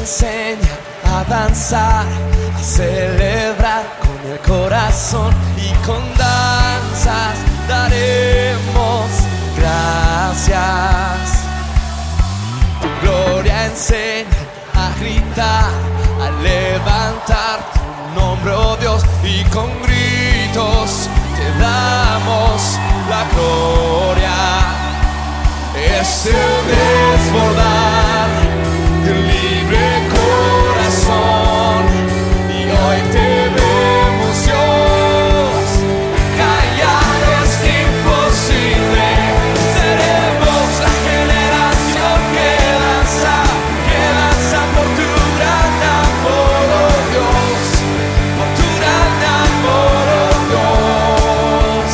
enseña a danzar, a celebrar con el corazón, y con danzas daremos gracias. Tu gloria enseña a gritar, a levantar tu nombre, oh Dios, y con gritos te damos la gloria. Es el desbordar del libre corazón, y hoy te vemos, Dios. Callar es imposible, seremos la generación que danza por tu gran amor, oh Dios, por tu gran amor, oh Dios.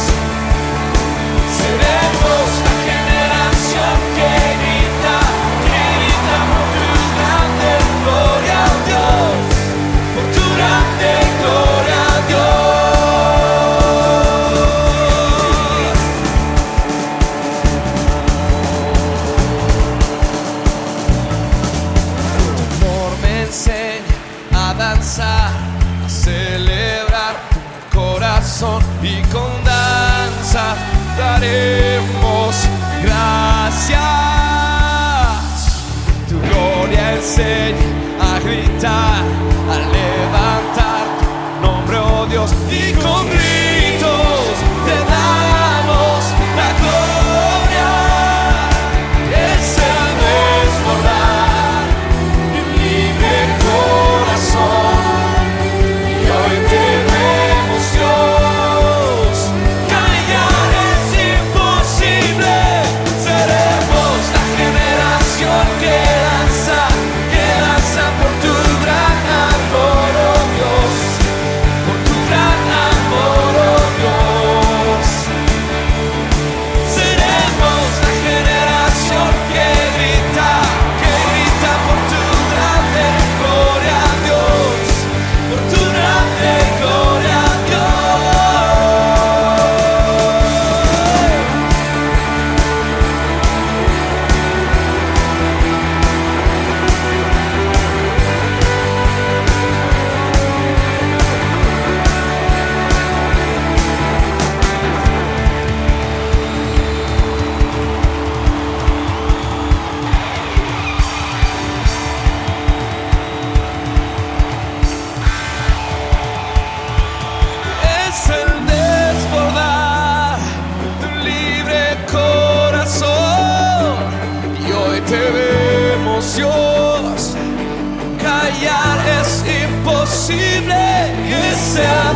Seremos la generación que grita por tu grande gloria, oh Dios, por tu grande gloria, oh Dios. Tu amor me enseña a danzar, a celebrar tu corazón, y con danza daremos gracias. Tu gloria enseña a gritar, a levantar tu nombre, oh Dios, y con gritos te damos la gloria. Es el desbordar de un libre corazón, y hoy te vemos, Dios. Callar es imposible, seremos la generación que danza por tu gran amor, oh Dios, por tu gran amor, oh Dios. Seremos la generación que grita por tu grande gloria, Dios, por tu grande gloria, Dios. Es el desbordar de un libre corazón, y hoy te vemos, Dios. Callar es imposible, y ese